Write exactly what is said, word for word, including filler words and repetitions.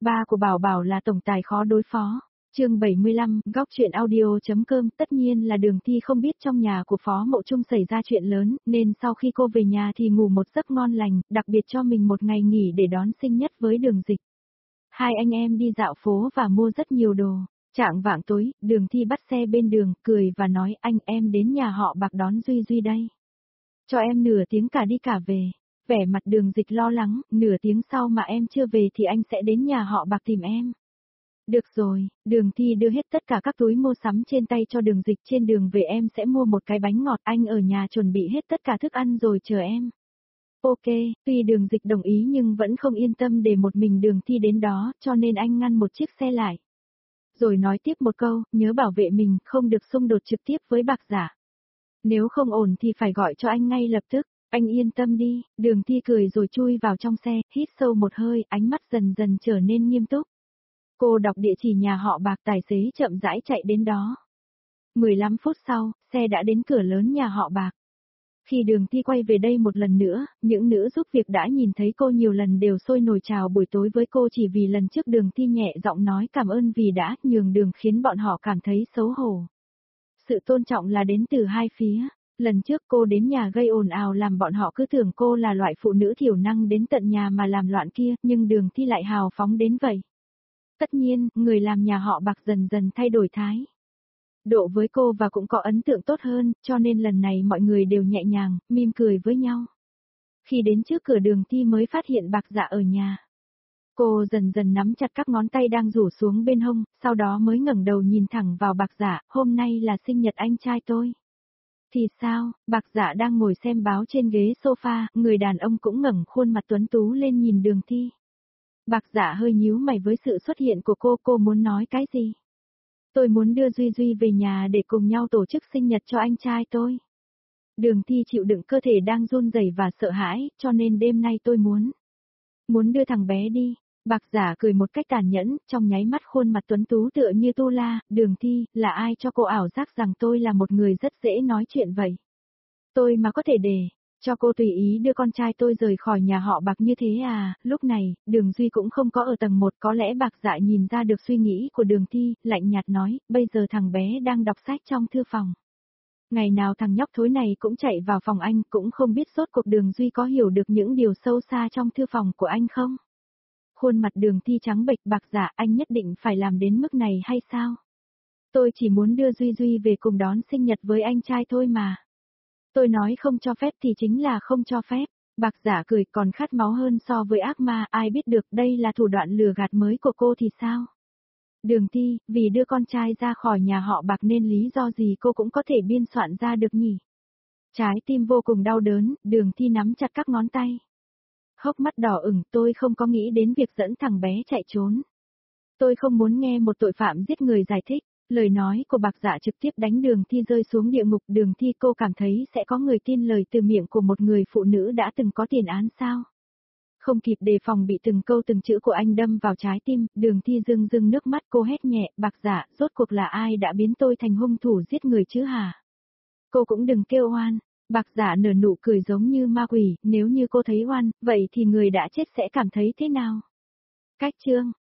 Ba của Bảo Bảo là tổng tài khó đối phó. Chương bảy mươi lăm, góc truyện audio.com. Tất nhiên là Đường Thi không biết trong nhà của Phó Mộ Trung xảy ra chuyện lớn, nên sau khi cô về nhà thì ngủ một giấc ngon lành, đặc biệt cho mình một ngày nghỉ để đón sinh nhật với Đường Dịch. Hai anh em đi dạo phố và mua rất nhiều đồ. Chạng vạng tối, Đường Thi bắt xe bên đường, cười và nói anh em đến nhà họ Bạc đón Duy Duy đây. Cho em nửa tiếng cả đi cả về. Vẻ mặt Đường Dịch lo lắng, nửa tiếng sau mà em chưa về thì anh sẽ đến nhà họ Bạc tìm em. Được rồi, Đường Thi đưa hết tất cả các túi mua sắm trên tay cho Đường Dịch, trên đường về em sẽ mua một cái bánh ngọt, anh ở nhà chuẩn bị hết tất cả thức ăn rồi chờ em. Ok, tuy Đường Dịch đồng ý nhưng vẫn không yên tâm để một mình Đường Thi đến đó, cho nên anh ngăn một chiếc xe lại. Rồi nói tiếp một câu, nhớ bảo vệ mình, không được xung đột trực tiếp với Bạc Giả. Nếu không ổn thì phải gọi cho anh ngay lập tức. Anh yên tâm đi, Đường Thi cười rồi chui vào trong xe, hít sâu một hơi, ánh mắt dần dần trở nên nghiêm túc. Cô đọc địa chỉ nhà họ Bạc, tài xế chậm rãi chạy đến đó. mười lăm phút sau, xe đã đến cửa lớn nhà họ Bạc. Khi Đường Thi quay về đây một lần nữa, những nữ giúp việc đã nhìn thấy cô nhiều lần đều sôi nổi chào buổi tối với cô chỉ vì lần trước Đường Thi nhẹ giọng nói cảm ơn vì đã nhường đường khiến bọn họ cảm thấy xấu hổ. Sự tôn trọng là đến từ hai phía. Lần trước cô đến nhà gây ồn ào làm bọn họ cứ tưởng cô là loại phụ nữ thiểu năng đến tận nhà mà làm loạn kia, nhưng Đường Thi lại hào phóng đến vậy. Tất nhiên, người làm nhà họ Bạc dần dần thay đổi thái độ với cô và cũng có ấn tượng tốt hơn, cho nên lần này mọi người đều nhẹ nhàng, mỉm cười với nhau. Khi đến trước cửa Đường Thi mới phát hiện Bạc Dạ ở nhà. Cô dần dần nắm chặt các ngón tay đang rủ xuống bên hông, sau đó mới ngẩng đầu nhìn thẳng vào Bạc Dạ, hôm nay là sinh nhật anh trai tôi. Thì sao, Bạc Dạ đang ngồi xem báo trên ghế sofa, người đàn ông cũng ngẩng khuôn mặt tuấn tú lên nhìn Đường Thi. Bạc Dạ hơi nhíu mày với sự xuất hiện của cô, cô muốn nói cái gì? Tôi muốn đưa Duy Duy về nhà để cùng nhau tổ chức sinh nhật cho anh trai tôi. Đường Thi chịu đựng cơ thể đang run rẩy và sợ hãi, cho nên đêm nay tôi muốn. Muốn đưa thằng bé đi. Bạc Dạ cười một cách tàn nhẫn, trong nháy mắt khuôn mặt tuấn tú tựa như tu la, Đường Thi, là ai cho cô ảo giác rằng tôi là một người rất dễ nói chuyện vậy? Tôi mà có thể để, cho cô tùy ý đưa con trai tôi rời khỏi nhà họ Bạc như thế à? Lúc này, Đường Duy cũng không có ở tầng một, có lẽ Bạc Dạ nhìn ra được suy nghĩ của Đường Thi, lạnh nhạt nói, bây giờ thằng bé đang đọc sách trong thư phòng. Ngày nào thằng nhóc thối này cũng chạy vào phòng anh, cũng không biết rốt cuộc Đường Duy có hiểu được những điều sâu xa trong thư phòng của anh không? Khuôn mặt Đường Thi trắng bệch. Bạc Dạ, anh nhất định phải làm đến mức này hay sao? Tôi chỉ muốn đưa Duy Duy về cùng đón sinh nhật với anh trai thôi mà. Tôi nói không cho phép thì chính là không cho phép. Bạc Dạ cười, còn khát máu hơn so với ác ma, ai biết được đây là thủ đoạn lừa gạt mới của cô thì sao? Đường Thi, vì đưa con trai ra khỏi nhà họ Bạc nên lý do gì cô cũng có thể biên soạn ra được nhỉ? Trái tim vô cùng đau đớn, Đường Thi nắm chặt các ngón tay. Hốc mắt đỏ ửng, tôi không có nghĩ đến việc dẫn thằng bé chạy trốn. Tôi không muốn nghe một tội phạm giết người giải thích. Lời nói của Bạc Dạ trực tiếp đánh Đường Thi rơi xuống địa ngục. Đường Thi, cô cảm thấy sẽ có người tin lời từ miệng của một người phụ nữ đã từng có tiền án sao? Không kịp đề phòng bị từng câu từng chữ của anh đâm vào trái tim, Đường Thi rưng rưng nước mắt, cô hét nhẹ, Bạc Dạ, rốt cuộc là ai đã biến tôi thành hung thủ giết người chứ hả? Cô cũng đừng kêu oan. Bạc Dạ nở nụ cười giống như ma quỷ, nếu như cô thấy oan, vậy thì người đã chết sẽ cảm thấy thế nào? Cách chương